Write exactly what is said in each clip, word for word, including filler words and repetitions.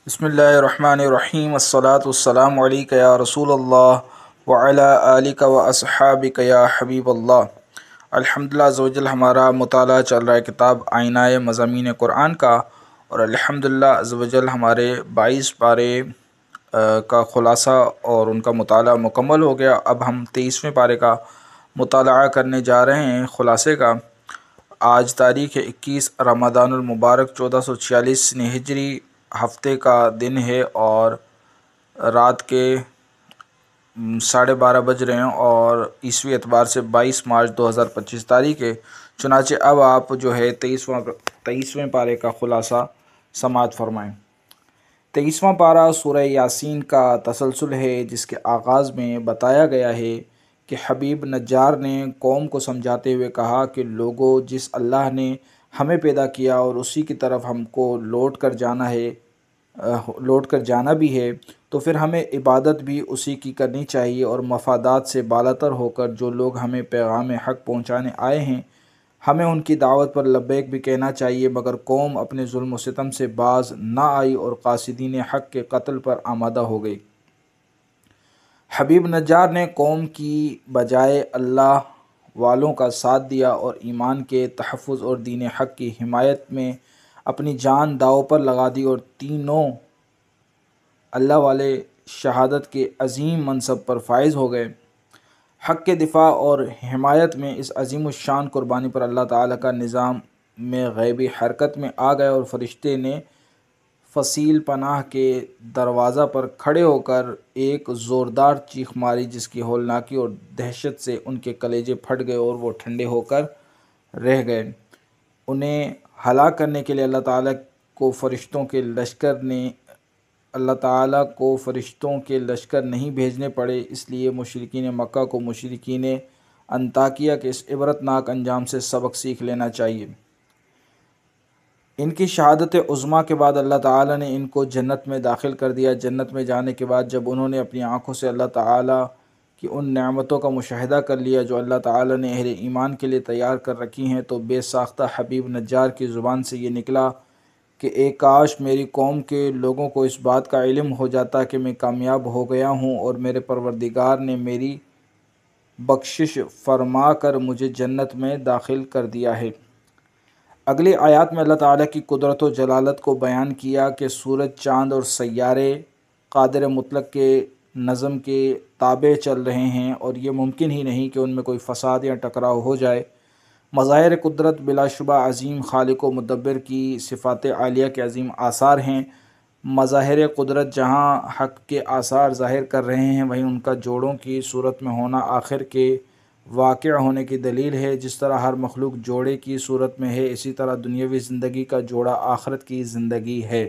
بسم اللہ الرحمن الرحیم والصلاة والسلام علیک یا رسول اللہ وعلی آلک و اصحابک یا حبیب اللہ۔ الحمدللہ عز و جل ہمارا مطالعہ چل رہا ہے کتاب آئینہ مضامین قرآن کا، اور الحمدللہ عز و جل ہمارے بائیس پارے کا خلاصہ اور ان کا مطالعہ مکمل ہو گیا۔ اب ہم تیئیسویں پارے کا مطالعہ کرنے جا رہے ہیں خلاصے کا۔ آج تاریخ اکیس رمضان المبارک چودہ سو چھیالیس ہجری ہفتے کا دن ہے، اور رات کے ساڑھے بارہ بج رہے ہیں، اور عیسوی اعتبار سے بائیس مارچ دو ہزار پچیس تاریخ ہے۔ چنانچہ اب آپ جو ہے تیئیسواں تیئیسویں پارے کا خلاصہ سماعت فرمائیں۔ تیئیسواں پارہ سورہ یاسین کا تسلسل ہے، جس کے آغاز میں بتایا گیا ہے کہ حبیب نجار نے قوم کو سمجھاتے ہوئے کہا کہ لوگو، جس اللہ نے ہمیں پیدا کیا اور اسی کی طرف ہم کو لوٹ کر جانا ہے لوٹ کر جانا بھی ہے، تو پھر ہمیں عبادت بھی اسی کی کرنی چاہیے، اور مفادات سے بالاتر ہو کر جو لوگ ہمیں پیغام حق پہنچانے آئے ہیں، ہمیں ان کی دعوت پر لبیک بھی کہنا چاہیے۔ مگر قوم اپنے ظلم و ستم سے باز نہ آئی اور قاصدین حق کے قتل پر آمادہ ہو گئی۔ حبیب نجار نے قوم کی بجائے اللہ والوں کا ساتھ دیا اور ایمان کے تحفظ اور دین حق کی حمایت میں اپنی جان داؤ پر لگا دی، اور تینوں اللہ والے شہادت کے عظیم منصب پر فائز ہو گئے۔ حق کے دفاع اور حمایت میں اس عظیم الشان قربانی پر اللہ تعالیٰ کا نظام میں غیبی حرکت میں آ گئے، اور فرشتے نے فصیل پناہ کے دروازہ پر کھڑے ہو کر ایک زوردار چیخ ماری، جس کی ہولناکی اور دہشت سے ان کے کلیجے پھٹ گئے اور وہ ٹھنڈے ہو کر رہ گئے۔ انہیں ہلاک کرنے کے لیے اللہ تعالیٰ کو فرشتوں کے لشکر نے اللہ تعالیٰ کو فرشتوں کے لشکر نہیں بھیجنے پڑے، اس لیے مشرکین مکہ کو مشرکین انطاکیہ کے اس عبرت ناک انجام سے سبق سیکھ لینا چاہیے۔ ان کی شہادت عظمیٰ کے بعد اللہ تعالیٰ نے ان کو جنت میں داخل کر دیا۔ جنت میں جانے کے بعد جب انہوں نے اپنی آنکھوں سے اللہ تعالیٰ کی ان نعمتوں کا مشاہدہ کر لیا جو اللہ تعالیٰ نے اہل ایمان کے لیے تیار کر رکھی ہیں، تو بے ساختہ حبیب نجار کی زبان سے یہ نکلا کہ اے کاش میری قوم کے لوگوں کو اس بات کا علم ہو جاتا کہ میں کامیاب ہو گیا ہوں، اور میرے پروردگار نے میری بخشش فرما کر مجھے جنت میں داخل کر دیا ہے۔ اگلی آیات میں اللہ تعالیٰ کی قدرت و جلالت کو بیان کیا کہ سورج، چاند اور سیارے قادر مطلق کے نظم کے تابع چل رہے ہیں، اور یہ ممکن ہی نہیں کہ ان میں کوئی فساد یا ٹکراؤ ہو جائے۔ مظاہر قدرت بلا شبہ عظیم خالق و مدبر کی صفات عالیہ کے عظیم آثار ہیں۔ مظاہر قدرت جہاں حق کے آثار ظاہر کر رہے ہیں، وہیں ان کا جوڑوں کی صورت میں ہونا آخر کے واقع ہونے کی دلیل ہے۔ جس طرح ہر مخلوق جوڑے کی صورت میں ہے، اسی طرح دنیاوی زندگی کا جوڑا آخرت کی زندگی ہے۔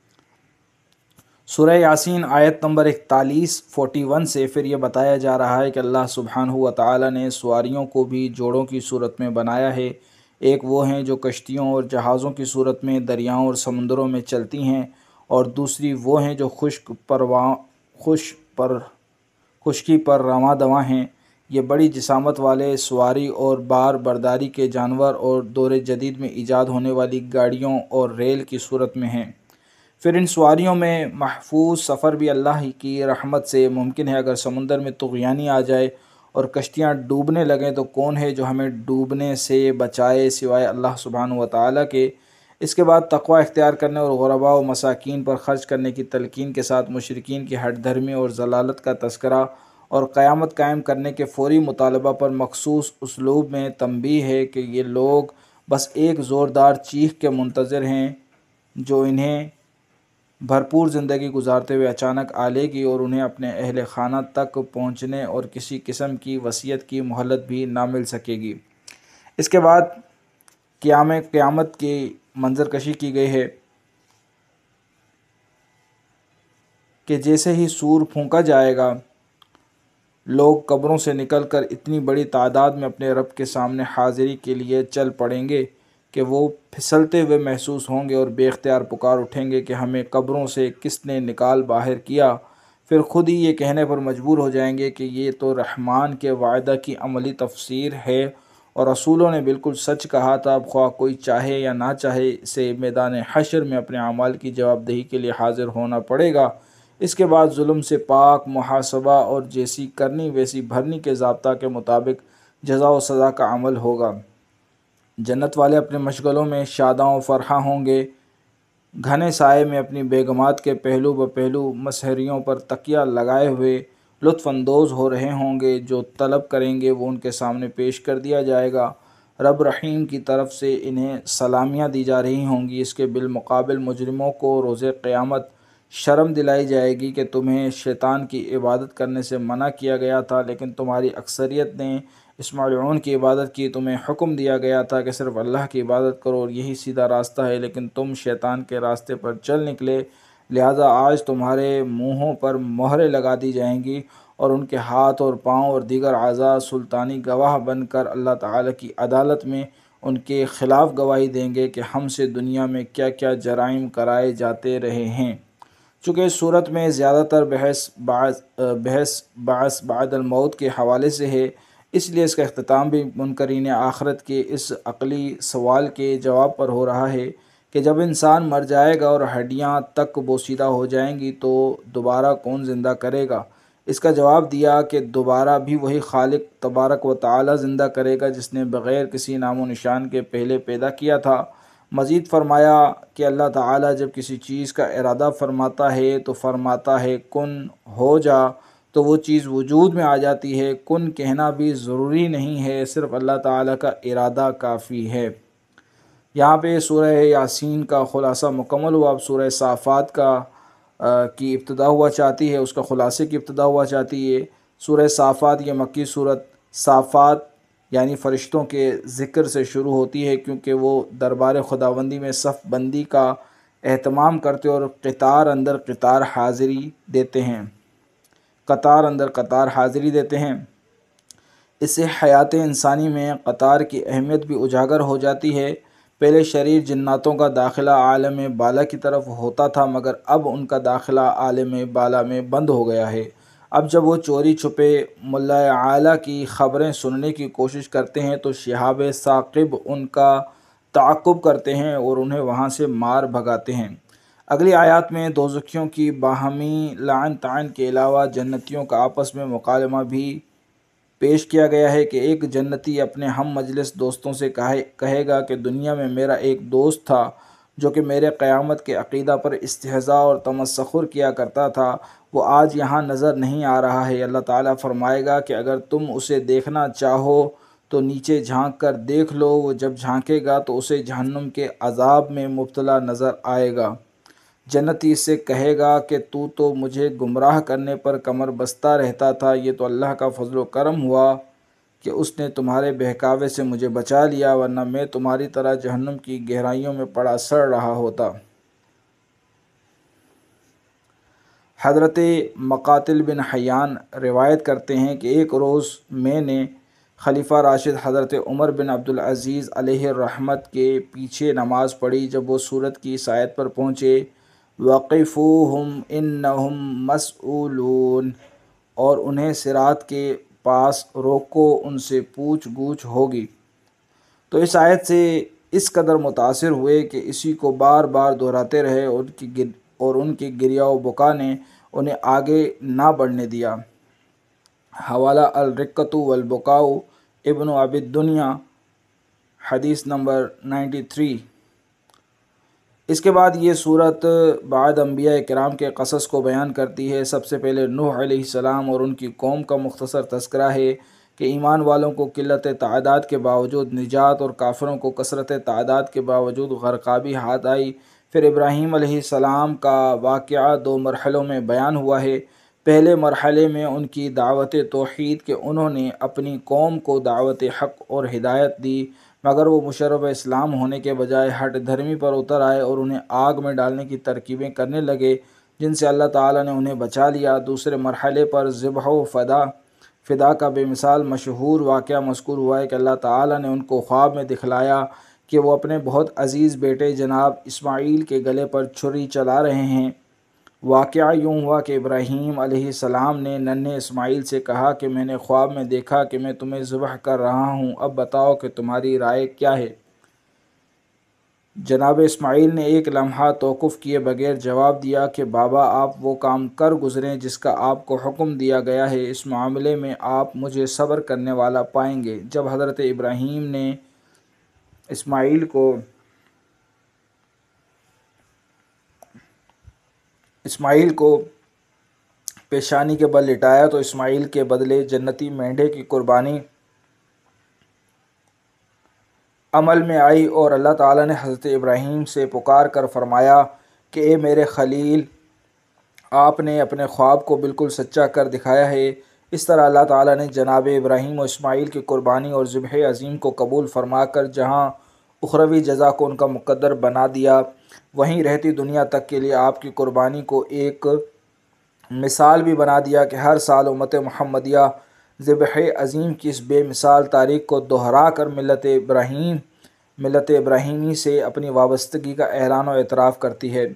سورہ یاسین آیت نمبر اکتالیس فورٹی ون سے پھر یہ بتایا جا رہا ہے کہ اللہ سبحانہ و تعالیٰ نے سواریوں کو بھی جوڑوں کی صورت میں بنایا ہے۔ ایک وہ ہیں جو کشتیوں اور جہازوں کی صورت میں دریاؤں اور سمندروں میں چلتی ہیں، اور دوسری وہ ہیں جو خشک پرواں خوش پر خشکی پر رواں دواں ہیں۔ یہ بڑی جسامت والے سواری اور بار برداری کے جانور اور دور جدید میں ایجاد ہونے والی گاڑیوں اور ریل کی صورت میں ہیں۔ پھر ان سواریوں میں محفوظ سفر بھی اللہ کی رحمت سے ممکن ہے۔ اگر سمندر میں طغیانی آ جائے اور کشتیاں ڈوبنے لگیں تو کون ہے جو ہمیں ڈوبنے سے بچائے سوائے اللہ سبحانہ و تعالیٰ کے۔ اس کے بعد تقوی اختیار کرنے اور غرباء و مساکین پر خرچ کرنے کی تلقین کے ساتھ مشرکین کی ہٹ دھرمی اور ضلالت کا تذکرہ اور قیامت قائم کرنے کے فوری مطالبہ پر مخصوص اسلوب میں تنبیہ ہے کہ یہ لوگ بس ایک زوردار چیخ کے منتظر ہیں جو انہیں بھرپور زندگی گزارتے ہوئے اچانک آ لے گی، اور انہیں اپنے اہل خانہ تک پہنچنے اور کسی قسم کی وصیت کی مہلت بھی نہ مل سکے گی۔ اس کے بعد قیام قیامت کی منظر کشی کی گئی ہے کہ جیسے ہی سور پھونکا جائے گا، لوگ قبروں سے نکل کر اتنی بڑی تعداد میں اپنے رب کے سامنے حاضری کے لیے چل پڑیں گے کہ وہ پھسلتے ہوئے محسوس ہوں گے اور بے اختیار پکار اٹھیں گے کہ ہمیں قبروں سے کس نے نکال باہر کیا۔ پھر خود ہی یہ کہنے پر مجبور ہو جائیں گے کہ یہ تو رحمان کے وعدہ کی عملی تفسیر ہے، اور رسولوں نے بالکل سچ کہا تھا، اب خواہ کوئی چاہے یا نہ چاہے اسے میدان حشر میں اپنے اعمال کی جواب دہی کے لیے حاضر ہونا پڑے گا۔ اس کے بعد ظلم سے پاک محاسبہ اور جیسی کرنی ویسی بھرنی کے ضابطہ کے مطابق جزا و سزا کا عمل ہوگا۔ جنت والے اپنے مشغلوں میں شاداں و فرحاں ہوں گے، گھنے سائے میں اپنی بیگمات کے پہلو بہ پہلو مسہریوں پر تکیہ لگائے ہوئے لطف اندوز ہو رہے ہوں گے۔ جو طلب کریں گے وہ ان کے سامنے پیش کر دیا جائے گا۔ رب رحیم کی طرف سے انہیں سلامیاں دی جا رہی ہوں گی۔ اس کے بالمقابل مجرموں کو روز قیامت شرم دلائی جائے گی کہ تمہیں شیطان کی عبادت کرنے سے منع کیا گیا تھا، لیکن تمہاری اکثریت نے اس ملعون کی عبادت کی۔ تمہیں حکم دیا گیا تھا کہ صرف اللہ کی عبادت کرو اور یہی سیدھا راستہ ہے، لیکن تم شیطان کے راستے پر چل نکلے، لہذا آج تمہارے منہوں پر مہریں لگا دی جائیں گی اور ان کے ہاتھ اور پاؤں اور دیگر اعضاء سلطانی گواہ بن کر اللہ تعالیٰ کی عدالت میں ان کے خلاف گواہی دیں گے کہ ہم سے دنیا میں کیا کیا جرائم کرائے جاتے رہے ہیں۔ چونکہ اس صورت میں زیادہ تر بحث بعض بحث بعث بعد الموت کے حوالے سے ہے، اس لیے اس کا اختتام بھی منکرین آخرت کے اس عقلی سوال کے جواب پر ہو رہا ہے کہ جب انسان مر جائے گا اور ہڈیاں تک بوسیدہ ہو جائیں گی تو دوبارہ کون زندہ کرے گا؟ اس کا جواب دیا کہ دوبارہ بھی وہی خالق تبارک و تعالی زندہ کرے گا جس نے بغیر کسی نام و نشان کے پہلے پیدا کیا تھا۔ مزید فرمایا کہ اللہ تعالیٰ جب کسی چیز کا ارادہ فرماتا ہے تو فرماتا ہے کن ہو جا، تو وہ چیز وجود میں آ جاتی ہے۔ کن کہنا بھی ضروری نہیں ہے، صرف اللہ تعالیٰ کا ارادہ کافی ہے۔ یہاں پہ سورہ یاسین کا خلاصہ مکمل ہوا۔ اب سورہ صافات کا کی ابتدا ہوا چاہتی ہے، اس کا خلاصے کی ابتدا ہوا چاہتی ہے۔ سورہ صافات یہ مکی صورت صافات یعنی فرشتوں کے ذکر سے شروع ہوتی ہے، کیونکہ وہ دربار خداوندی میں صف بندی کا اہتمام کرتے اور قطار اندر قطار حاضری دیتے ہیں قطار اندر قطار حاضری دیتے ہیں۔ اس سے حیات انسانی میں قطار کی اہمیت بھی اجاگر ہو جاتی ہے۔ پہلے شریر جناتوں کا داخلہ عالم بالا کی طرف ہوتا تھا، مگر اب ان کا داخلہ عالم بالا میں بند ہو گیا ہے۔ اب جب وہ چوری چھپے ملا اعلیٰ کی خبریں سننے کی کوشش کرتے ہیں تو شہاب ثاقب ان کا تعقب کرتے ہیں اور انہیں وہاں سے مار بھگاتے ہیں۔ اگلی آیات میں دوزخیوں کی باہمی لعن طعن کے علاوہ جنتیوں کا آپس میں مکالمہ بھی پیش کیا گیا ہے کہ ایک جنتی اپنے ہم مجلس دوستوں سے کہے کہے گا کہ دنیا میں میرا ایک دوست تھا جو کہ میرے قیامت کے عقیدہ پر استہزاء اور تمسخر کیا کرتا تھا، وہ آج یہاں نظر نہیں آ رہا ہے۔ اللہ تعالیٰ فرمائے گا کہ اگر تم اسے دیکھنا چاہو تو نیچے جھانک کر دیکھ لو۔ وہ جب جھانکے گا تو اسے جہنم کے عذاب میں مبتلا نظر آئے گا۔ جنتی اس سے کہے گا کہ تو تو مجھے گمراہ کرنے پر کمر بستہ رہتا تھا، یہ تو اللہ کا فضل و کرم ہوا کہ اس نے تمہارے بہکاوے سے مجھے بچا لیا، ورنہ میں تمہاری طرح جہنم کی گہرائیوں میں پڑا سڑ رہا ہوتا۔ حضرت مقاتل بن حیان روایت کرتے ہیں کہ ایک روز میں نے خلیفہ راشد حضرت عمر بن عبدالعزیز علیہ الرحمت کے پیچھے نماز پڑھی۔ جب وہ سورت کی اس آیت پر پہنچے وَقِفُوهُمْ إِنَّهُمْ مَسْئُولُونَ اور انہیں صراط کے پاس روکو، ان سے پوچھ گچھ ہوگی، تو اس آیت سے اس قدر متاثر ہوئے کہ اسی کو بار بار دہراتے رہے اور ان کی گر اور ان کی گریہ و بکا نے انہیں آگے نہ بڑھنے دیا۔ حوالہ الرقۃ والبکاء ابن ابی الدنیا حدیث نمبر ترناوے۔ اس کے بعد یہ صورت بعد انبیاء کرام کے قصص کو بیان کرتی ہے۔ سب سے پہلے نوح علیہ السلام اور ان کی قوم کا مختصر تذکرہ ہے کہ ایمان والوں کو قلت تعداد کے باوجود نجات اور کافروں کو کثرت تعداد کے باوجود غرقابی ہاتھ آئی۔ پھر ابراہیم علیہ السلام کا واقعہ دو مرحلوں میں بیان ہوا ہے۔ پہلے مرحلے میں ان کی دعوت توحید کہ انہوں نے اپنی قوم کو دعوت حق اور ہدایت دی، مگر وہ مشرف اسلام ہونے کے بجائے ہٹ دھرمی پر اتر آئے اور انہیں آگ میں ڈالنے کی ترکیبیں کرنے لگے، جن سے اللہ تعالیٰ نے انہیں بچا لیا۔ دوسرے مرحلے پر ذبح و فدا فدا کا بے مثال مشہور واقعہ مذکور ہوا ہے کہ اللہ تعالیٰ نے ان کو خواب میں دکھلایا کہ وہ اپنے بہت عزیز بیٹے جناب اسماعیل کے گلے پر چھری چلا رہے ہیں واقعہ یوں ہوا کہ ابراہیم علیہ السلام نے ننھے اسماعیل سے کہا کہ میں نے خواب میں دیکھا کہ میں تمہیں ذبح کر رہا ہوں، اب بتاؤ کہ تمہاری رائے کیا ہے؟ جناب اسماعیل نے ایک لمحہ توقف کیے بغیر جواب دیا کہ بابا، آپ وہ کام کر گزریں جس کا آپ کو حکم دیا گیا ہے، اس معاملے میں آپ مجھے صبر کرنے والا پائیں گے۔ جب حضرت ابراہیم نے اسماعیل کو اسماعیل کو پیشانی کے بل لٹایا تو اسماعیل کے بدلے جنتی مینڈھے کی قربانی عمل میں آئی، اور اللہ تعالیٰ نے حضرت ابراہیم سے پکار کر فرمایا کہ اے میرے خلیل، آپ نے اپنے خواب کو بالکل سچا کر دکھایا ہے۔ اس طرح اللہ تعالیٰ نے جناب ابراہیم و اسماعیل کی قربانی اور ذبح عظیم کو قبول فرما کر جہاں اخروی جزا کو ان کا مقدر بنا دیا، وہیں رہتی دنیا تک کے لیے آپ کی قربانی کو ایک مثال بھی بنا دیا کہ ہر سال امت محمدیہ ذبح عظیم کی اس بے مثال تاریخ کو دہرا کر ملت ابراہیم ملت ابراہیمی سے اپنی وابستگی کا اعلان و اعتراف کرتی ہے۔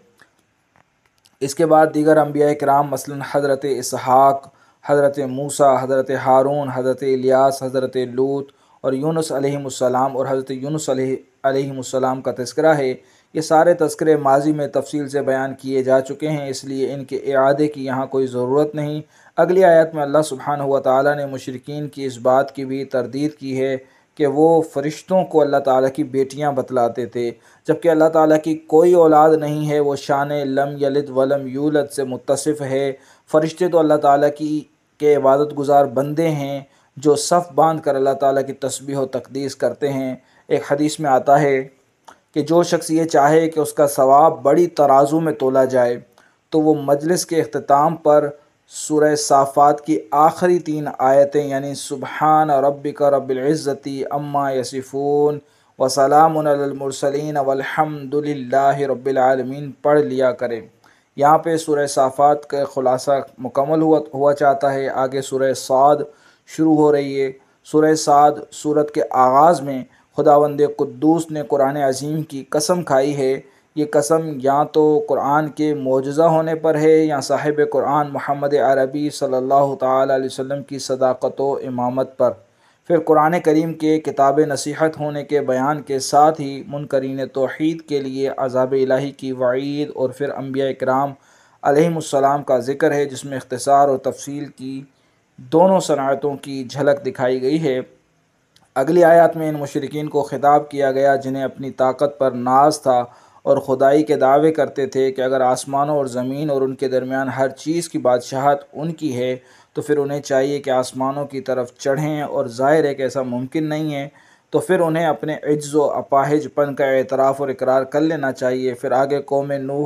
اس کے بعد دیگر انبیاء کرام مثلاً حضرت اسحاق، حضرت موسیٰ، حضرت ہارون، حضرت الیاس، حضرت لوط اور یونس علیہ السلام اور حضرت یونس علیہ علیہ السلام کا تذکرہ ہے۔ یہ سارے تذکرے ماضی میں تفصیل سے بیان کیے جا چکے ہیں، اس لیے ان کے اعادے کی یہاں کوئی ضرورت نہیں۔ اگلی آیت میں اللہ سبحانہ و تعالیٰ نے مشرکین کی اس بات کی بھی تردید کی ہے کہ وہ فرشتوں کو اللہ تعالیٰ کی بیٹیاں بتلاتے تھے، جبکہ اللہ تعالیٰ کی کوئی اولاد نہیں ہے، وہ شان لم یلد ولم یولد سے متصف ہے۔ فرشتے تو اللہ تعالیٰ کی کے عبادت گزار بندے ہیں جو صف باندھ کر اللہ تعالیٰ کی تسبیح و تقدیس کرتے ہیں۔ ایک حدیث میں آتا ہے کہ جو شخص یہ چاہے کہ اس کا ثواب بڑی ترازو میں تولا جائے تو وہ مجلس کے اختتام پر سورہ صافات کی آخری تین آیتیں یعنی سبحان ربک رب العزت عما یصفون وسلام علی المرسلین والحمد للہ رب العالمین پڑھ لیا کرے۔ یہاں پہ سورہ صافات کا خلاصہ مکمل ہوا ہوا چاہتا ہے، آگے سورہ صاد شروع ہو رہی ہے۔ سورہ صاد سورت کے آغاز میں خداوند قدوس نے قرآن عظیم کی قسم کھائی ہے۔ یہ قسم یا تو قرآن کے معجزہ ہونے پر ہے یا صاحب قرآن محمد عربی صلی اللہ تعالیٰ علیہ وسلم کی صداقت و امامت پر۔ پھر قرآن کریم کے کتاب نصیحت ہونے کے بیان کے ساتھ ہی منکرین توحید کے لیے عذاب الہی کی وعید، اور پھر انبیاء کرام علیہم السلام کا ذکر ہے جس میں اختصار اور تفصیل کی دونوں صنعتوں کی جھلک دکھائی گئی ہے۔ اگلی آیات میں ان مشرکین کو خطاب کیا گیا جنہیں اپنی طاقت پر ناز تھا اور خدائی کے دعوے کرتے تھے کہ اگر آسمانوں اور زمین اور ان کے درمیان ہر چیز کی بادشاہت ان کی ہے تو پھر انہیں چاہیے کہ آسمانوں کی طرف چڑھیں، اور ظاہر ہے کہ ایسا ممکن نہیں ہے، تو پھر انہیں اپنے عجز و اپاہج پن کا اعتراف اور اقرار کر لینا چاہیے۔ پھر آگے قوم نوح،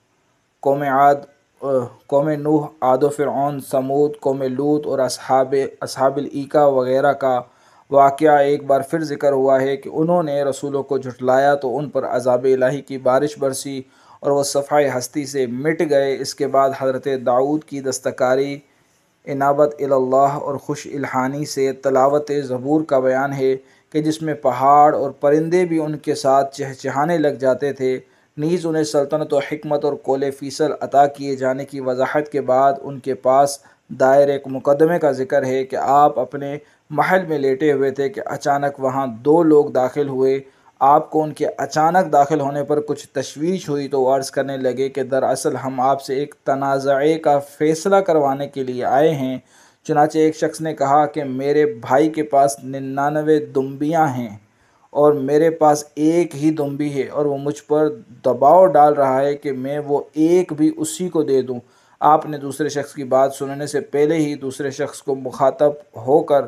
قوم عاد قوم نوح، عاد و فرعون، ثمود، قوم لوط اور اصحاب اصحاب الایکا وغیرہ کا واقعہ ایک بار پھر ذکر ہوا ہے کہ انہوں نے رسولوں کو جھٹلایا تو ان پر عذاب الہی کی بارش برسی اور وہ صفحہ ہستی سے مٹ گئے۔ اس کے بعد حضرت داؤد کی دستکاری، انابت اللہ اور خوش الحانی سے تلاوت زبور کا بیان ہے کہ جس میں پہاڑ اور پرندے بھی ان کے ساتھ چہچہانے لگ جاتے تھے۔ نیز انہیں سلطنت و حکمت اور کول فیصل عطا کیے جانے کی وضاحت کے بعد ان کے پاس دائر ایک مقدمے کا ذکر ہے کہ آپ اپنے محل میں لیٹے ہوئے تھے کہ اچانک وہاں دو لوگ داخل ہوئے۔ آپ کو ان کے اچانک داخل ہونے پر کچھ تشویش ہوئی تو وہ عرض کرنے لگے کہ دراصل ہم آپ سے ایک تنازعے کا فیصلہ کروانے کے لیے آئے ہیں۔ چنانچہ ایک شخص نے کہا کہ میرے بھائی کے پاس ننانوے دمبیاں ہیں اور میرے پاس ایک ہی دمبی ہے، اور وہ مجھ پر دباؤ ڈال رہا ہے کہ میں وہ ایک بھی اسی کو دے دوں۔ آپ نے دوسرے شخص کی بات سننے سے پہلے ہی دوسرے شخص کو مخاطب ہو کر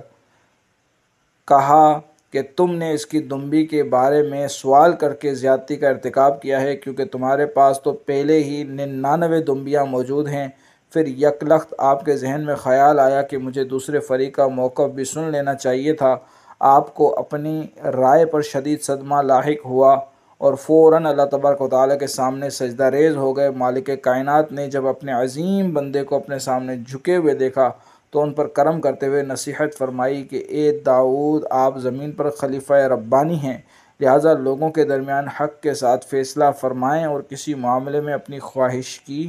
کہا کہ تم نے اس کی دمبی کے بارے میں سوال کر کے زیادتی کا ارتکاب کیا ہے، کیونکہ تمہارے پاس تو پہلے ہی ننانوے دمبیاں موجود ہیں۔ پھر یک لخت آپ کے ذہن میں خیال آیا کہ مجھے دوسرے فریق کا موقف بھی سن لینا چاہیے تھا۔ آپ کو اپنی رائے پر شدید صدمہ لاحق ہوا اور فوراً اللہ تبارک و تعالیٰ کے سامنے سجدہ ریز ہو گئے۔ مالک کائنات نے جب اپنے عظیم بندے کو اپنے سامنے جھکے ہوئے دیکھا تو ان پر کرم کرتے ہوئے نصیحت فرمائی کہ اے داؤد، آپ زمین پر خلیفہ ربانی ہیں، لہٰذا لوگوں کے درمیان حق کے ساتھ فیصلہ فرمائیں اور کسی معاملے میں اپنی خواہش کی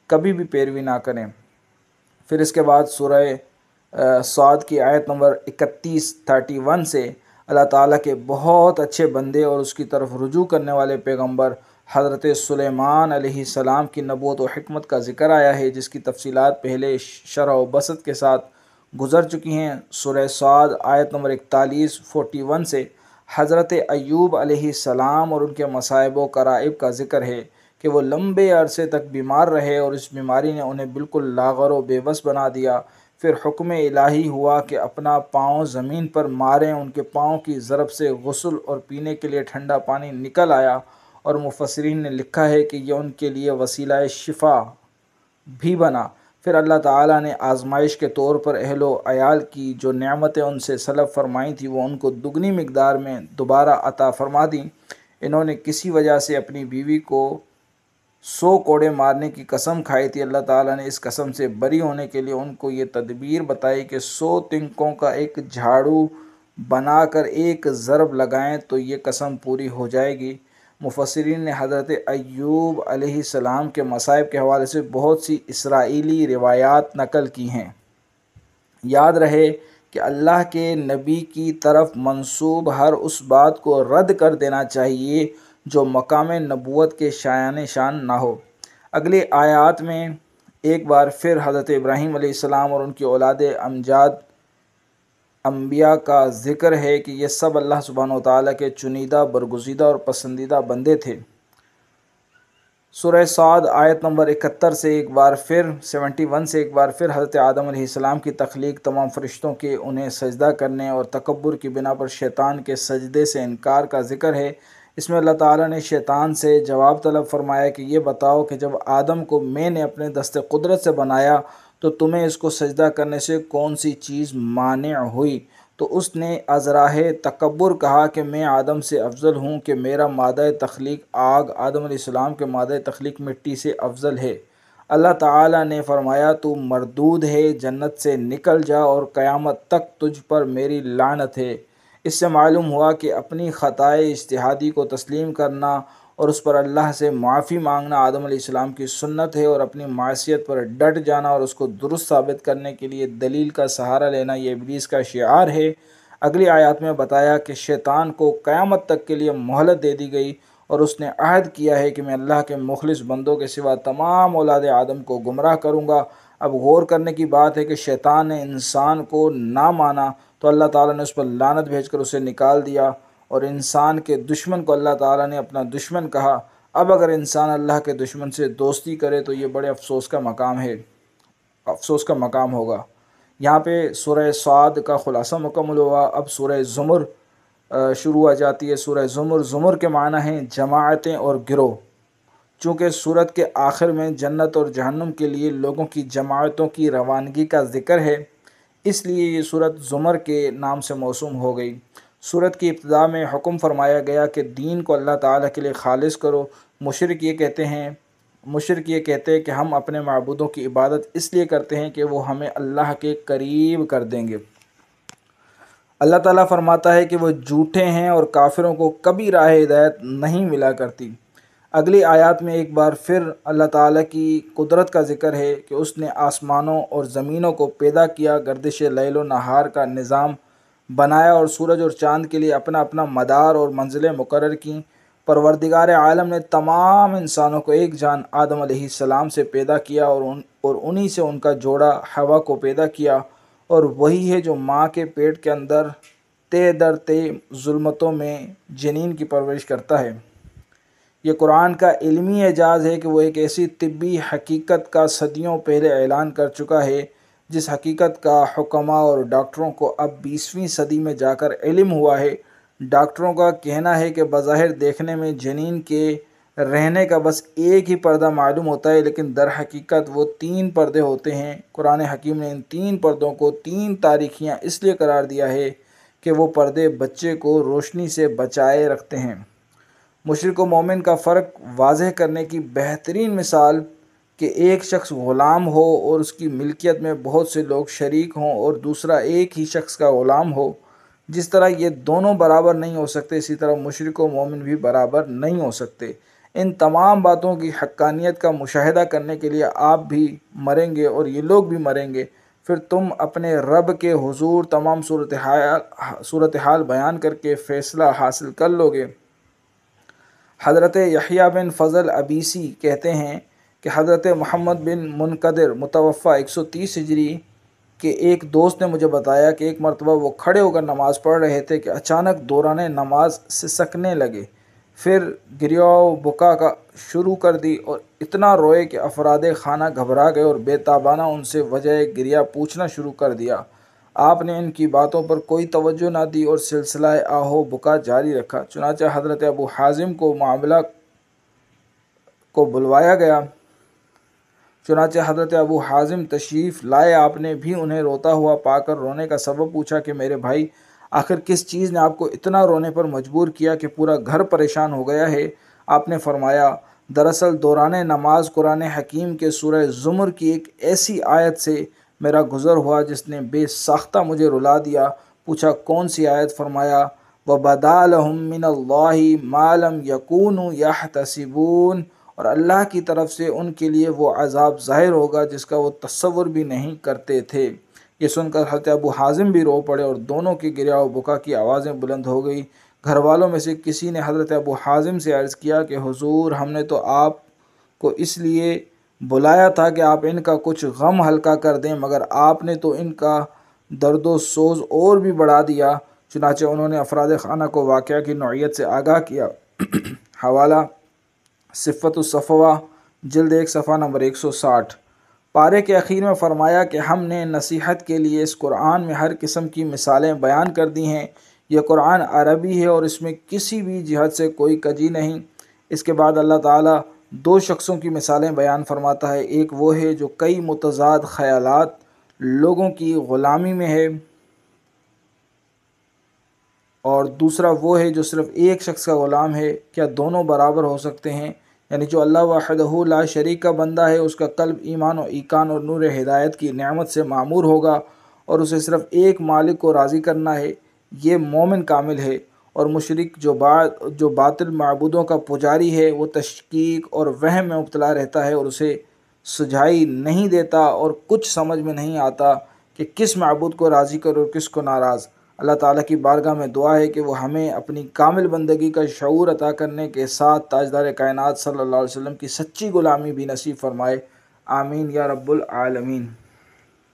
کبھی بھی پیروی نہ کریں۔ پھر اس کے بعد سورہ صاد کی آیت نمبر اکتیس تھرٹی ون سے اللہ تعالیٰ کے بہت اچھے بندے اور اس کی طرف رجوع کرنے والے پیغمبر حضرت سلیمان علیہ السلام کی نبوت و حکمت کا ذکر آیا ہے، جس کی تفصیلات پہلے شرح و بسط کے ساتھ گزر چکی ہیں۔ سورہ صاد آیت نمبر اکتالیس فورٹی ون سے حضرت ایوب علیہ السلام اور ان کے مصائب و کرائب کا ذکر ہے کہ وہ لمبے عرصے تک بیمار رہے اور اس بیماری نے انہیں بالکل لاغر و بے بس بنا دیا۔ پھر حکم الہی ہوا کہ اپنا پاؤں زمین پر ماریں، ان کے پاؤں کی ضرب سے غسل اور پینے کے لیے ٹھنڈا پانی نکل آیا، اور مفسرین نے لکھا ہے کہ یہ ان کے لیے وسیلہ شفا بھی بنا۔ پھر اللہ تعالیٰ نے آزمائش کے طور پر اہل و عیال کی جو نعمتیں ان سے سلب فرمائی تھیں وہ ان کو دگنی مقدار میں دوبارہ عطا فرما دیں۔ انہوں نے کسی وجہ سے اپنی بیوی کو سو کوڑے مارنے کی قسم کھائی تھی۔ اللہ تعالیٰ نے اس قسم سے بری ہونے کے لیے ان کو یہ تدبیر بتائی کہ سو تنکوں کا ایک جھاڑو بنا کر ایک ضرب لگائیں تو یہ قسم پوری ہو جائے گی۔ مفسرین نے حضرت ایوب علیہ السلام کے مصائب کے حوالے سے بہت سی اسرائیلی روایات نقل کی ہیں۔ یاد رہے کہ اللہ کے نبی کی طرف منسوب ہر اس بات کو رد کر دینا چاہیے جو مقام نبوت کے شایان شان نہ ہو۔ اگلی آیات میں ایک بار پھر حضرت ابراہیم علیہ السلام اور ان کی اولاد امجاد انبیاء کا ذکر ہے کہ یہ سب اللہ سبحانہ و تعالیٰ کے چنیدہ، برگزیدہ اور پسندیدہ بندے تھے۔ سورہ صاد آیت نمبر اکہتر سے ایک بار پھر سیونٹی ون سے ایک بار پھر حضرت آدم علیہ السلام کی تخلیق، تمام فرشتوں کے انہیں سجدہ کرنے اور تکبر کی بنا پر شیطان کے سجدے سے انکار کا ذکر ہے۔ اس میں اللہ تعالیٰ نے شیطان سے جواب طلب فرمایا کہ یہ بتاؤ کہ جب آدم کو میں نے اپنے دست قدرت سے بنایا تو تمہیں اس کو سجدہ کرنے سے کون سی چیز مانع ہوئی؟ تو اس نے از راہ تکبر کہا کہ میں آدم سے افضل ہوں، کہ میرا مادہ تخلیق آگ، آدم علیہ السلام کے مادہ تخلیق مٹی سے افضل ہے۔ اللہ تعالیٰ نے فرمایا تو مردود ہے، جنت سے نکل جا اور قیامت تک تجھ پر میری لعنت ہے۔ اس سے معلوم ہوا کہ اپنی خطائے اجتہادی کو تسلیم کرنا اور اس پر اللہ سے معافی مانگنا آدم علیہ السلام کی سنت ہے، اور اپنی معصیت پر ڈٹ جانا اور اس کو درست ثابت کرنے کے لیے دلیل کا سہارا لینا یہ ابلیس کا شعار ہے۔ اگلی آیات میں بتایا کہ شیطان کو قیامت تک کے لیے مہلت دے دی گئی اور اس نے عہد کیا ہے کہ میں اللہ کے مخلص بندوں کے سوا تمام اولاد آدم کو گمراہ کروں گا۔ اب غور کرنے کی بات ہے کہ شیطان نے انسان کو نہ مانا تو اللہ تعالیٰ نے اس پر لعنت بھیج کر اسے نکال دیا، اور انسان کے دشمن کو اللہ تعالیٰ نے اپنا دشمن کہا۔ اب اگر انسان اللہ کے دشمن سے دوستی کرے تو یہ بڑے افسوس کا مقام ہے، افسوس کا مقام ہوگا۔ یہاں پہ سورہ صاد کا خلاصہ مکمل ہوا۔ اب سورہ زمر شروع ہو جاتی ہے۔ سورہ زمر، زمر کے معنی ہیں جماعتیں اور گروہ۔ چونکہ سورت کے آخر میں جنت اور جہنم کے لیے لوگوں کی جماعتوں کی روانگی کا ذکر ہے، اس لیے یہ سورت زمر کے نام سے موسوم ہو گئی۔ سورت کی ابتدا میں حکم فرمایا گیا کہ دین کو اللہ تعالیٰ کے لیے خالص کرو۔ مشرک یہ کہتے ہیں مشرک یہ کہتے ہیں کہ ہم اپنے معبودوں کی عبادت اس لیے کرتے ہیں کہ وہ ہمیں اللہ کے قریب کر دیں گے۔ اللہ تعالیٰ فرماتا ہے کہ وہ جھوٹے ہیں اور کافروں کو کبھی راہ ہدایت نہیں ملا کرتی۔ اگلی آیات میں ایک بار پھر اللہ تعالیٰ کی قدرت کا ذکر ہے کہ اس نے آسمانوں اور زمینوں کو پیدا کیا، گردش لیل و نہار کا نظام بنایا اور سورج اور چاند کے لیے اپنا اپنا مدار اور منزلیں مقرر کیں۔ پروردگار عالم نے تمام انسانوں کو ایک جان آدم علیہ السلام سے پیدا کیا اور ان اور انہی سے ان کا جوڑا حوا کو پیدا کیا، اور وہی ہے جو ماں کے پیٹ کے اندر تے در تے ظلمتوں میں جنین کی پرورش کرتا ہے۔ یہ قرآن کا علمی اعجاز ہے کہ وہ ایک ایسی طبی حقیقت کا صدیوں پہلے اعلان کر چکا ہے جس حقیقت کا حکماء اور ڈاکٹروں کو اب بیسویں صدی میں جا کر علم ہوا ہے۔ ڈاکٹروں کا کہنا ہے کہ بظاہر دیکھنے میں جنین کے رہنے کا بس ایک ہی پردہ معلوم ہوتا ہے، لیکن در حقیقت وہ تین پردے ہوتے ہیں۔ قرآن حکیم نے ان تین پردوں کو تین تاریکیاں اس لیے قرار دیا ہے کہ وہ پردے بچے کو روشنی سے بچائے رکھتے ہیں۔ مشرک و مومن کا فرق واضح کرنے کی بہترین مثال کہ ایک شخص غلام ہو اور اس کی ملکیت میں بہت سے لوگ شریک ہوں، اور دوسرا ایک ہی شخص کا غلام ہو۔ جس طرح یہ دونوں برابر نہیں ہو سکتے، اسی طرح مشرک و مومن بھی برابر نہیں ہو سکتے۔ ان تمام باتوں کی حقانیت کا مشاہدہ کرنے کے لیے آپ بھی مریں گے اور یہ لوگ بھی مریں گے، پھر تم اپنے رب کے حضور تمام صورتحال صورتحال بیان کر کے فیصلہ حاصل کر لو گے۔ حضرت یحییٰ بن فضل ابیسی کہتے ہیں کہ حضرت محمد بن منقدر متوفی ایک سو تیس ہجری کے ایک دوست نے مجھے بتایا کہ ایک مرتبہ وہ کھڑے ہو کر نماز پڑھ رہے تھے کہ اچانک دوران نماز سسکنے لگے، پھر گریہ و بکا کا شروع کر دی اور اتنا روئے کہ افراد خانہ گھبرا گئے اور بے تابانہ ان سے وجہ گریہ پوچھنا شروع کر دیا۔ آپ نے ان کی باتوں پر کوئی توجہ نہ دی اور سلسلہ آہو بکا جاری رکھا۔ چنانچہ حضرت ابو حازم کو معاملہ کو بلوایا گیا۔ چنانچہ حضرت ابو حازم تشریف لائے، آپ نے بھی انہیں روتا ہوا پا کر رونے کا سبب پوچھا کہ میرے بھائی، آخر کس چیز نے آپ کو اتنا رونے پر مجبور کیا کہ پورا گھر پریشان ہو گیا ہے؟ آپ نے فرمایا، دراصل دوران نماز قرآن حکیم کے سورہ زمر کی ایک ایسی آیت سے میرا گزر ہوا جس نے بے ساختہ مجھے رلا دیا۔ پوچھا کون سی آیت؟ فرمایا، وَبَدَا لَهُم مِّنَ اللَّهِ مَا لَمْ يَكُونُوا يَحْتَسِبُونَ، اور اللہ کی طرف سے ان کے لیے وہ عذاب ظاہر ہوگا جس کا وہ تصور بھی نہیں کرتے تھے۔ یہ سن کر حضرت ابو حازم بھی رو پڑے اور دونوں کی گریہ و بکا کی آوازیں بلند ہو گئی۔ گھر والوں میں سے کسی نے حضرت ابو حازم سے عرض کیا کہ حضور، ہم نے تو آپ کو اس لیے بلایا تھا کہ آپ ان کا کچھ غم ہلکا کر دیں، مگر آپ نے تو ان کا درد و سوز اور بھی بڑھا دیا۔ چنانچہ انہوں نے افراد خانہ کو واقعہ کی نوعیت سے آگاہ کیا۔ حوالہ صفت الصفوہ جلد ایک صفحہ نمبر ایک سو ساٹھ۔ پارے کے اخیر میں فرمایا کہ ہم نے نصیحت کے لیے اس قرآن میں ہر قسم کی مثالیں بیان کر دی ہیں۔ یہ قرآن عربی ہے اور اس میں کسی بھی جہت سے کوئی کجی نہیں۔ اس کے بعد اللہ تعالیٰ دو شخصوں کی مثالیں بیان فرماتا ہے، ایک وہ ہے جو کئی متضاد خیالات لوگوں کی غلامی میں ہے، اور دوسرا وہ ہے جو صرف ایک شخص کا غلام ہے۔ کیا دونوں برابر ہو سکتے ہیں؟ یعنی جو اللہ وحدہ لا شریک کا بندہ ہے، اس کا قلب ایمان و ایقان اور نور ہدایت کی نعمت سے معمور ہوگا اور اسے صرف ایک مالک کو راضی کرنا ہے، یہ مومن کامل ہے۔ اور مشرک جو بات جو باطل معبودوں کا پجاری ہے، وہ تشکیک اور وہم میں مبتلا رہتا ہے اور اسے سجائی نہیں دیتا اور کچھ سمجھ میں نہیں آتا کہ کس معبود کو راضی کرے اور کس کو ناراض۔ اللہ تعالیٰ کی بارگاہ میں دعا ہے کہ وہ ہمیں اپنی کامل بندگی کا شعور عطا کرنے کے ساتھ تاجدار کائنات صلی اللہ علیہ وسلم کی سچی غلامی بھی نصیب فرمائے۔ آمین یا رب العالمین۔